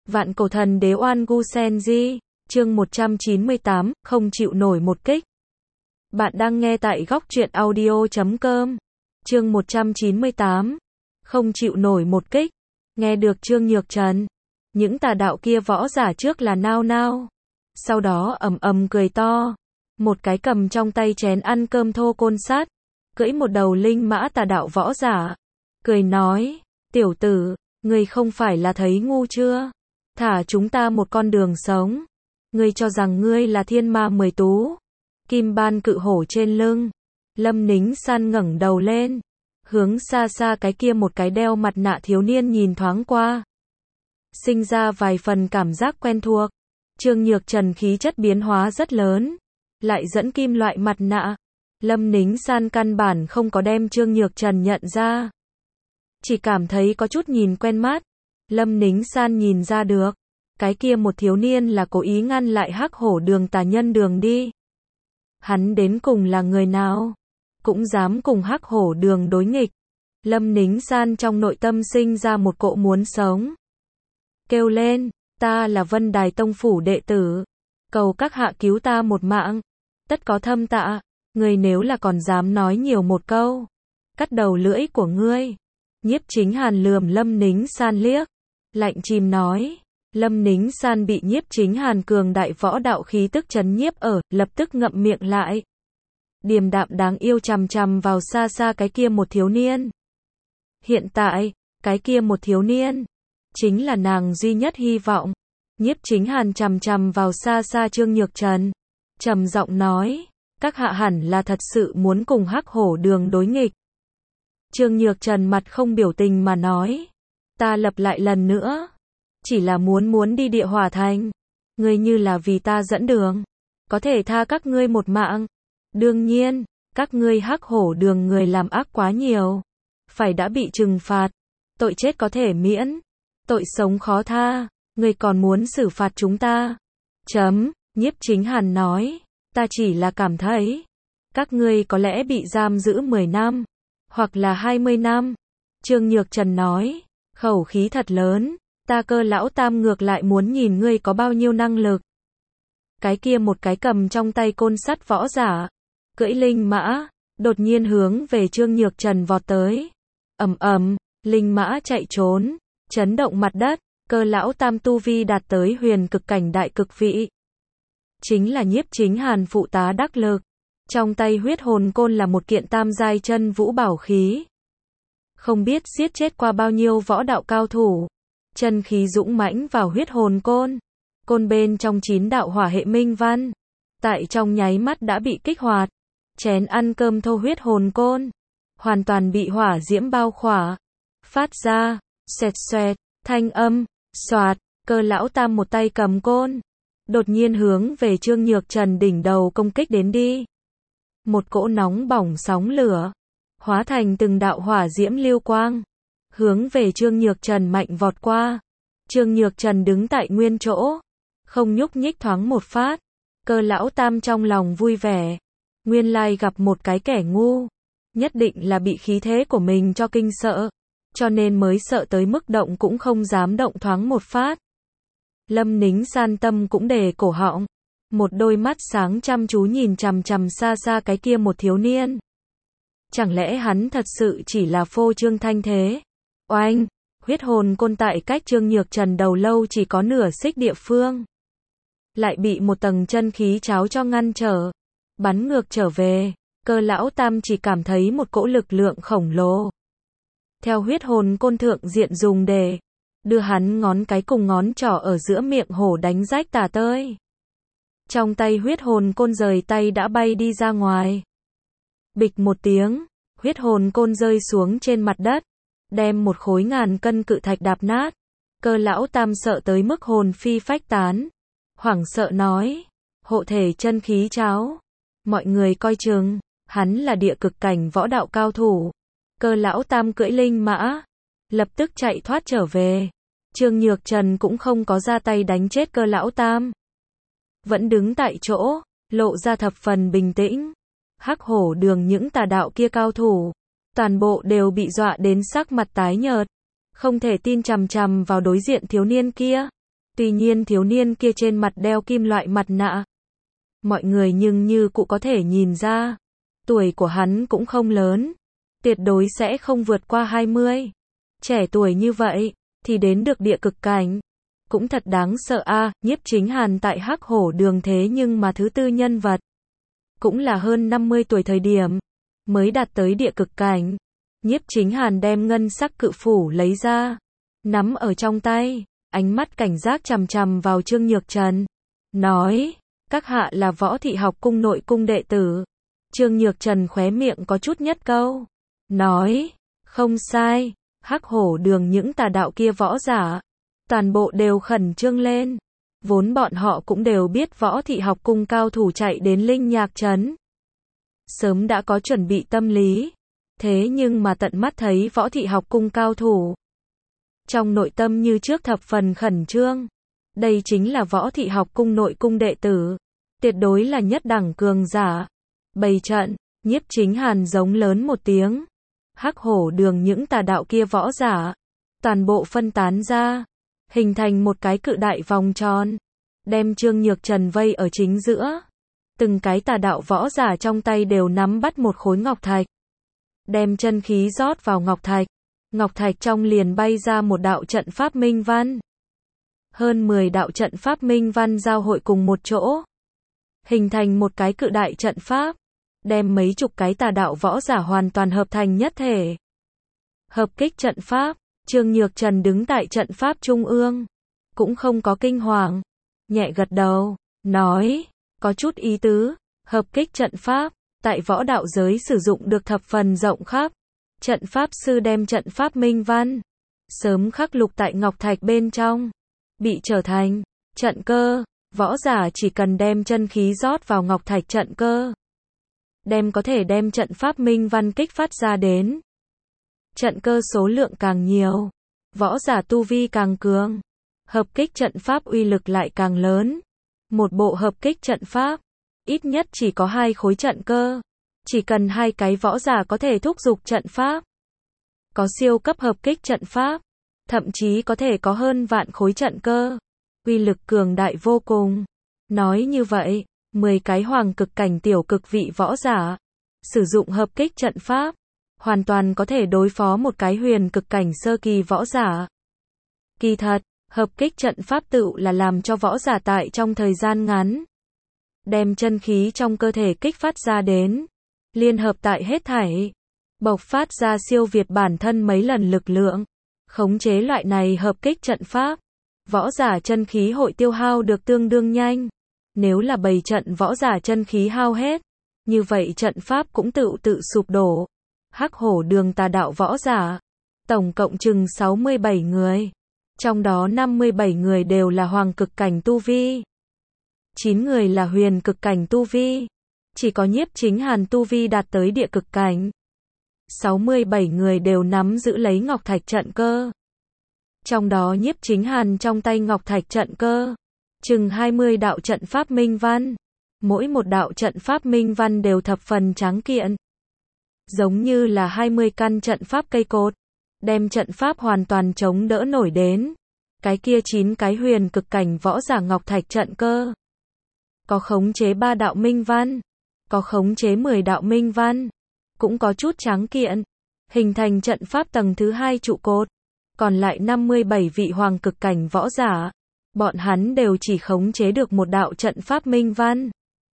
Vạn cổ thần đế oan gu senji, chương 198, không chịu nổi một kích. Bạn đang nghe tại góc truyện audio.com. Chương 198, không chịu nổi một kích. Nghe được Trương Nhược Trần, những tà đạo kia võ giả trước là nao nao, sau đó ầm ầm cười to, một cái cầm trong tay chén ăn cơm thô côn sắt, cưỡi một đầu linh mã tà đạo võ giả, cười nói, tiểu tử, ngươi không phải là thấy ngu chưa? Thả chúng ta một con đường sống. Ngươi cho rằng ngươi là thiên ma mười tú. Kim ban cự hổ trên lưng. Lâm Nính San ngẩng đầu lên, hướng xa xa cái kia một cái đeo mặt nạ thiếu niên nhìn thoáng qua. Sinh ra vài phần cảm giác quen thuộc. Trương Nhược Trần khí chất biến hóa rất lớn, lại dẫn kim loại mặt nạ. Lâm Nính San căn bản không có đem Trương Nhược Trần nhận ra, chỉ cảm thấy có chút nhìn quen mắt. Lâm Nính San nhìn ra được, cái kia một thiếu niên là cố ý ngăn lại Hắc Hổ Đường tà nhân đường đi. Hắn đến cùng là người nào? Cũng dám cùng Hắc Hổ Đường đối nghịch. Lâm Nính San trong nội tâm sinh ra một cỗ muốn sống. Kêu lên, ta là Vân Đài Tông phủ đệ tử. Cầu các hạ cứu ta một mạng. Tất có thâm tạ, ngươi nếu là còn dám nói nhiều một câu, cắt đầu lưỡi của ngươi. Nhiếp Chính Hàn lườm Lâm Nính San liếc, lạnh chìm nói. Lâm Nính San bị Nhiếp Chính Hàn cường đại võ đạo khí tức chấn nhiếp ở, lập tức ngậm miệng lại. Điềm đạm đáng yêu chằm chằm vào xa xa cái kia một thiếu niên. Hiện tại, cái kia một thiếu niên chính là nàng duy nhất hy vọng. Nhiếp Chính Hàn chằm chằm vào xa xa Trương Nhược Trần, trầm giọng nói, các hạ hẳn là thật sự muốn cùng Hắc Hổ Đường đối nghịch. Trương Nhược Trần mặt không biểu tình mà nói, ta lặp lại lần nữa, chỉ là muốn đi Địa Hỏa Thành. Ngươi như là vì ta dẫn đường, có thể tha các ngươi một mạng. Đương nhiên, các ngươi Hắc Hổ Đường người làm ác quá nhiều, phải đã bị trừng phạt. Tội chết có thể miễn, tội sống khó tha. Ngươi còn muốn xử phạt chúng ta? Nhiếp Chính Hàn nói, ta chỉ là cảm thấy, các ngươi có lẽ bị giam giữ 10 năm, hoặc là 20 năm. Trương Nhược Trần nói, khẩu khí thật lớn, ta Cơ lão tam ngược lại muốn nhìn ngươi có bao nhiêu năng lực. Cái kia một cái cầm trong tay côn sắt võ giả, cưỡi linh mã, đột nhiên hướng về Trương Nhược Trần vọt tới. Linh mã chạy trốn, chấn động mặt đất. Cơ lão tam tu vi đạt tới huyền cực cảnh đại cực vị, chính là Nhiếp Chính Hàn phụ tá đắc lực. Trong tay huyết hồn côn là một kiện tam giai chân vũ bảo khí, không biết giết chết qua bao nhiêu võ đạo cao thủ. Chân khí dũng mãnh vào huyết hồn côn, côn bên trong 9 đạo hỏa hệ minh văn, tại trong nháy mắt đã bị kích hoạt. Chén ăn cơm thô huyết hồn côn hoàn toàn bị hỏa diễm bao khỏa, phát ra xoẹt xoẹt thanh âm. Soạt, Cơ lão tam một tay cầm côn, đột nhiên hướng về Trương Nhược Trần đỉnh đầu công kích đến đi. Một cỗ nóng bỏng sóng lửa, hóa thành từng đạo hỏa diễm lưu quang, hướng về Trương Nhược Trần mạnh vọt qua. Trương Nhược Trần đứng tại nguyên chỗ, không nhúc nhích thoáng một phát. Cơ lão tam trong lòng vui vẻ, nguyên lai gặp một cái kẻ ngu, nhất định là bị khí thế của mình cho kinh sợ, cho nên mới sợ tới mức động cũng không dám động thoáng một phát. Lâm Nính San tâm cũng đề cổ họng, một đôi mắt sáng chăm chú nhìn chằm chằm xa xa cái kia một thiếu niên. Chẳng lẽ hắn thật sự chỉ là phô trương thanh thế? Oanh, huyết hồn côn tại cách Trương Nhược Trần đầu lâu chỉ có nửa xích địa phương, lại bị một tầng chân khí cháo cho ngăn trở, bắn ngược trở về. Cơ lão tam chỉ cảm thấy một cỗ lực lượng khổng lồ theo huyết hồn côn thượng diện dùng để đưa hắn ngón cái cùng ngón trỏ ở giữa miệng hổ đánh rách tả tơi. Trong tay huyết hồn côn rời tay đã bay đi ra ngoài. Bịch một tiếng, huyết hồn côn rơi xuống trên mặt đất, đem một khối ngàn cân cự thạch đạp nát. Cơ lão tam sợ tới mức hồn phi phách tán, hoảng sợ nói, hộ thể chân khí cháo, mọi người coi chừng, hắn là địa cực cảnh võ đạo cao thủ. Cơ lão tam cưỡi linh mã, lập tức chạy thoát trở về. Trương Nhược Trần cũng không có ra tay đánh chết cơ lão tam, vẫn đứng tại chỗ, lộ ra thập phần bình tĩnh. Hắc Hổ Đường những tà đạo kia cao thủ, toàn bộ đều bị dọa đến sắc mặt tái nhợt, không thể tin chằm chằm vào đối diện thiếu niên kia. Tuy nhiên thiếu niên kia trên mặt đeo kim loại mặt nạ. Mọi người nhưng như cụ có thể nhìn ra, tuổi của hắn cũng không lớn, tuyệt đối sẽ không vượt qua 20. Trẻ tuổi như vậy, thì đến được địa cực cảnh. Cũng thật đáng sợ a. Nhiếp Chính Hàn tại Hắc Hổ Đường thế nhưng mà thứ tư nhân vật. Cũng là hơn 50 tuổi thời điểm, mới đạt tới địa cực cảnh. Nhiếp Chính Hàn đem ngân sắc cự phủ lấy ra, nắm ở trong tay, ánh mắt cảnh giác chằm chằm vào Trương Nhược Trần. Nói, các hạ là Võ Thị Học Cung nội cung đệ tử. Trương Nhược Trần khóe miệng có chút nhất câu. Nói, không sai, Hắc Hổ Đường những tà đạo kia võ giả. Toàn bộ đều khẩn trương lên. Vốn bọn họ cũng đều biết Võ Thị Học Cung cao thủ chạy đến Linh Nhạc Trấn. Sớm đã có chuẩn bị tâm lý. Thế nhưng mà tận mắt thấy Võ Thị Học Cung cao thủ. Trong nội tâm như trước thập phần khẩn trương. Đây chính là Võ Thị Học Cung nội cung đệ tử. Tuyệt đối là nhất đẳng cường giả. Bày trận, Nhiếp Chính Hàn giống lớn một tiếng. Hắc Hổ Đường những tà đạo kia võ giả. Toàn bộ phân tán ra. Hình thành một cái cự đại vòng tròn. Đem Trương Nhược Trần vây ở chính giữa. Từng cái tà đạo võ giả trong tay đều nắm bắt một khối ngọc thạch. Đem chân khí rót vào ngọc thạch. Ngọc thạch trong liền bay ra một đạo trận pháp minh văn. Hơn 10 đạo trận pháp minh văn giao hội cùng một chỗ. Hình thành một cái cự đại trận pháp. Đem mấy chục cái tà đạo võ giả hoàn toàn hợp thành nhất thể. Hợp kích trận pháp. Trương Nhược Trần đứng tại trận pháp trung ương. Cũng không có kinh hoàng. Nhẹ gật đầu. Nói. Có chút ý tứ. Hợp kích trận pháp. Tại võ đạo giới sử dụng được thập phần rộng khắp. Trận pháp sư đem trận pháp minh văn. Sớm khắc lục tại ngọc thạch bên trong. Bị trở thành. Trận cơ. Võ giả chỉ cần đem chân khí rót vào ngọc thạch trận cơ. Có thể đem trận pháp minh văn kích phát ra đến. Trận cơ số lượng càng nhiều. Võ giả tu vi càng cường. Hợp kích trận pháp uy lực lại càng lớn. Một bộ hợp kích trận pháp. Ít nhất chỉ có 2 khối trận cơ. Chỉ cần 2 cái võ giả có thể thúc giục trận pháp. Có siêu cấp hợp kích trận pháp. Thậm chí có thể có hơn vạn khối trận cơ. Uy lực cường đại vô cùng. Nói như vậy, 10 cái hoàng cực cảnh tiểu cực vị võ giả. Sử dụng hợp kích trận pháp. Hoàn toàn có thể đối phó một cái huyền cực cảnh sơ kỳ võ giả. Kỳ thật, hợp kích trận pháp tự là làm cho võ giả tại trong thời gian ngắn. Đem chân khí trong cơ thể kích phát ra đến. Liên hợp tại hết thảy. Bộc phát ra siêu việt bản thân mấy lần lực lượng. Khống chế loại này hợp kích trận pháp. Võ giả chân khí hội tiêu hao được tương đương nhanh. Nếu là bày trận võ giả chân khí hao hết. Như vậy trận pháp cũng tự sụp đổ. Hắc Hổ Đường tà đạo võ giả. Tổng cộng chừng 67 người. Trong đó 57 người đều là hoàng cực cảnh tu vi. 9 người là huyền cực cảnh tu vi. Chỉ có Nhiếp Chính Hàn tu vi đạt tới địa cực cảnh. 67 người đều nắm giữ lấy ngọc thạch trận cơ. Trong đó Nhiếp Chính Hàn trong tay ngọc thạch trận cơ. Chừng 20 đạo trận pháp minh văn. Mỗi một đạo trận pháp minh văn đều thập phần tráng kiện. Giống như là 20 căn trận pháp cây cột. Đem trận pháp hoàn toàn chống đỡ nổi đến. Cái kia 9 cái huyền cực cảnh võ giả ngọc thạch trận cơ. Có khống chế 3 đạo minh văn. Có khống chế 10 đạo minh văn. Cũng có chút tráng kiện. Hình thành trận pháp tầng thứ 2 trụ cột. Còn lại 57 vị hoàng cực cảnh võ giả. Bọn hắn đều chỉ khống chế được một đạo trận pháp minh văn.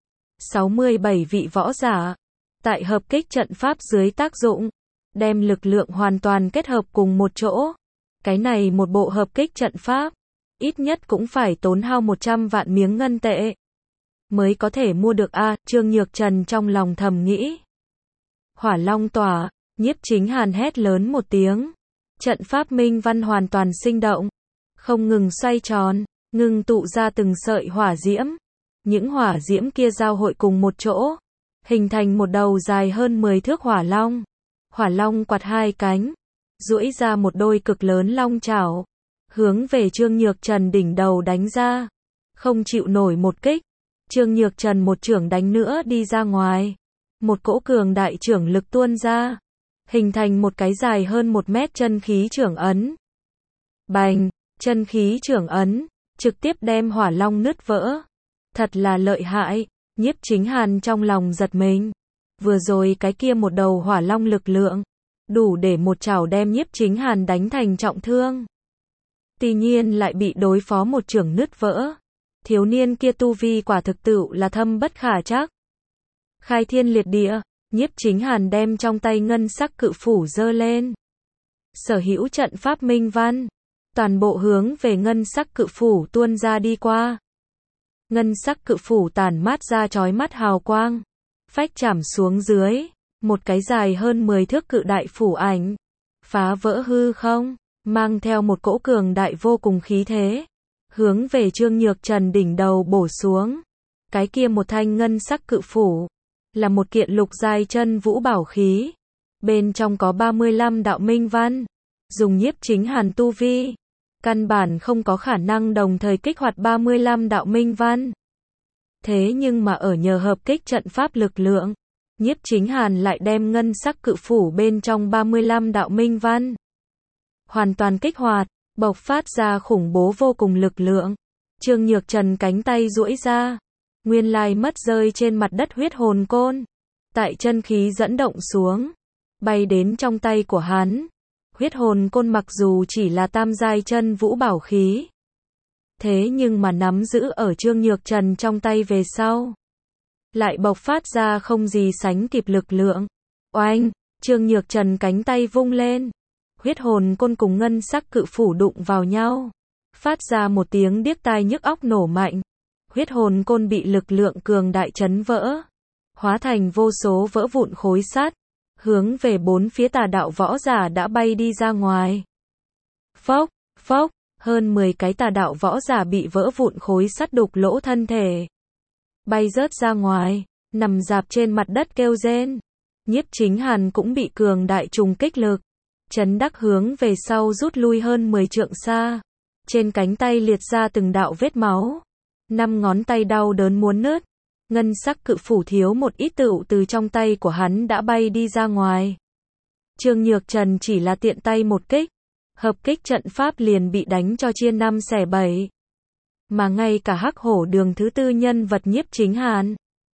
67 vị võ giả. Tại hợp kích trận pháp dưới tác dụng. Đem lực lượng hoàn toàn kết hợp cùng một chỗ. Cái này một bộ hợp kích trận pháp. Ít nhất cũng phải tốn hao 100 vạn miếng ngân tệ. Mới có thể mua được a. Trương Nhược Trần trong lòng thầm nghĩ. Hỏa long tỏa. Nhiếp Chính Hàn hét lớn một tiếng. Trận pháp minh văn hoàn toàn sinh động. Không ngừng xoay tròn. Ngừng tụ ra từng sợi hỏa diễm. Những hỏa diễm kia giao hội cùng một chỗ. Hình thành một đầu dài hơn 10 thước hỏa long. Hỏa long quạt 2 cánh. Duỗi ra một đôi cực lớn long chảo. Hướng về Trương Nhược Trần đỉnh đầu đánh ra. Không chịu nổi một kích. Trương Nhược Trần một chưởng đánh nữa đi ra ngoài. Một cỗ cường đại chưởng lực tuôn ra. Hình thành một cái dài hơn 1 mét chân khí chưởng ấn. Bành, chân khí chưởng ấn. trực tiếp đem hỏa long nứt vỡ. Thật là lợi hại, Nhiếp Chính Hàn trong lòng giật mình. Vừa rồi cái kia một đầu hỏa long lực lượng, đủ để một chảo đem Nhiếp Chính Hàn đánh thành trọng thương. Tuy nhiên lại bị đối phó một chưởng nứt vỡ. Thiếu niên kia tu vi quả thực tựu là thâm bất khả trắc. Khai thiên liệt địa, Nhiếp Chính Hàn đem trong tay ngân sắc cự phủ giơ lên. Sở hữu trận pháp minh văn, toàn bộ hướng về ngân sắc cự phủ tuôn ra đi qua. Ngân sắc cự phủ tản mát ra chói mắt hào quang, phách chạm xuống dưới, một cái dài hơn 10 thước cự đại phủ ảnh, phá vỡ hư không, mang theo một cỗ cường đại vô cùng khí thế, hướng về Trương Nhược Trần đỉnh đầu bổ xuống. Cái kia một thanh ngân sắc cự phủ, là một kiện lục giai chân vũ bảo khí, bên trong có 35 đạo minh văn, dùng Nhiếp Chính Hàn tu vi, căn bản không có khả năng đồng thời kích hoạt 35 đạo minh văn. Thế nhưng mà ở nhờ hợp kích trận pháp lực lượng, Nhiếp Chính Hàn lại đem ngân sắc cự phủ bên trong 35 đạo minh văn hoàn toàn kích hoạt, bộc phát ra khủng bố vô cùng lực lượng. Trương Nhược Trần cánh tay duỗi ra, nguyên lai mất rơi trên mặt đất huyết hồn côn, tại chân khí dẫn động xuống, bay đến trong tay của hắn. Huyết hồn côn mặc dù chỉ là tam giai chân vũ bảo khí, thế nhưng mà nắm giữ ở Trương Nhược Trần trong tay về sau, lại bộc phát ra không gì sánh kịp lực lượng. Oanh, Trương Nhược Trần cánh tay vung lên, huyết hồn côn cùng ngân sắc cự phủ đụng vào nhau, phát ra một tiếng điếc tai nhức óc nổ mạnh. Huyết hồn côn bị lực lượng cường đại chấn vỡ, hóa thành vô số vỡ vụn khối sắt, hướng về bốn phía tà đạo võ giả đã bay đi ra ngoài. Phốc, phốc, hơn 10 cái tà đạo võ giả bị vỡ vụn khối sắt đục lỗ thân thể, bay rớt ra ngoài, nằm rạp trên mặt đất kêu rên. Nhiếp Chính Hàn cũng bị cường đại trùng kích lực chấn đắc hướng về sau rút lui hơn 10 trượng xa, trên cánh tay liệt ra từng đạo vết máu, 5 ngón tay đau đớn muốn nứt. Ngân sắc cự phủ thiếu một ít tựu từ trong tay của hắn đã bay đi ra ngoài. Trương Nhược Trần chỉ là tiện tay một kích, hợp kích trận pháp liền bị đánh cho chia 5 xẻ 7. Mà ngay cả Hắc Hổ Đường thứ tư nhân vật Nhiếp Chính Hàn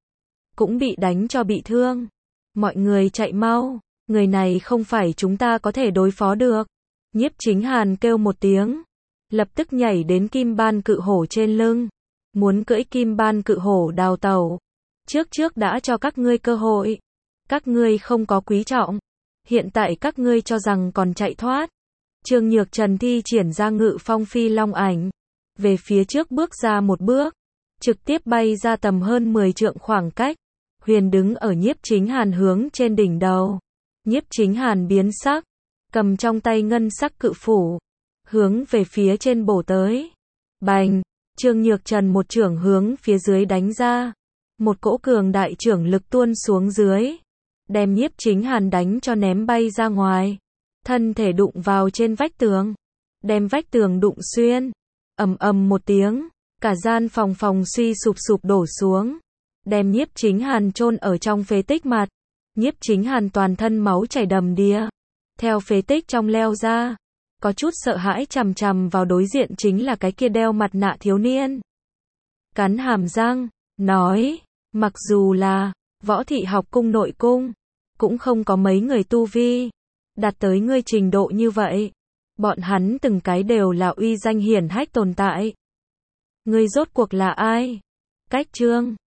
cũng bị đánh cho bị thương. Mọi người chạy mau, người này không phải chúng ta có thể đối phó được. Nhiếp Chính Hàn kêu một tiếng, lập tức nhảy đến Kim Ban cự hổ trên lưng, muốn cưỡi Kim Ban cự hổ đào tẩu. Trước đã cho các ngươi cơ hội, các ngươi không có quý trọng, hiện tại các ngươi cho rằng còn chạy thoát. Trương Nhược Trần thi triển ra Ngự Phong Phi Long ảnh, về phía trước bước ra một bước, trực tiếp bay ra tầm hơn 10 trượng khoảng cách, huyền đứng ở Nhiếp Chính Hàn hướng trên đỉnh đầu. Nhiếp Chính Hàn biến sắc, cầm trong tay ngân sắc cự phủ, hướng về phía trên bổ tới. Bành, Trương Nhược Trần một chưởng hướng phía dưới đánh ra, một cỗ cường đại chưởng lực tuôn xuống dưới, đem Nhiếp Chính Hàn đánh cho ném bay ra ngoài, thân thể đụng vào trên vách tường, đem vách tường đụng xuyên, ầm ầm một tiếng, cả gian phòng suy sụp đổ xuống, đem Nhiếp Chính Hàn chôn ở trong phế tích mặt. Nhiếp Chính Hàn toàn thân máu chảy đầm đìa, theo phế tích trong leo ra, có chút sợ hãi chằm chằm vào đối diện chính là cái kia đeo mặt nạ thiếu niên. Cắn hàm răng, nói, mặc dù là Võ Thị học cung nội cung, cũng không có mấy người tu vi đạt tới ngươi trình độ như vậy. Bọn hắn từng cái đều là uy danh hiển hách tồn tại. Ngươi rốt cuộc là ai? Cách chương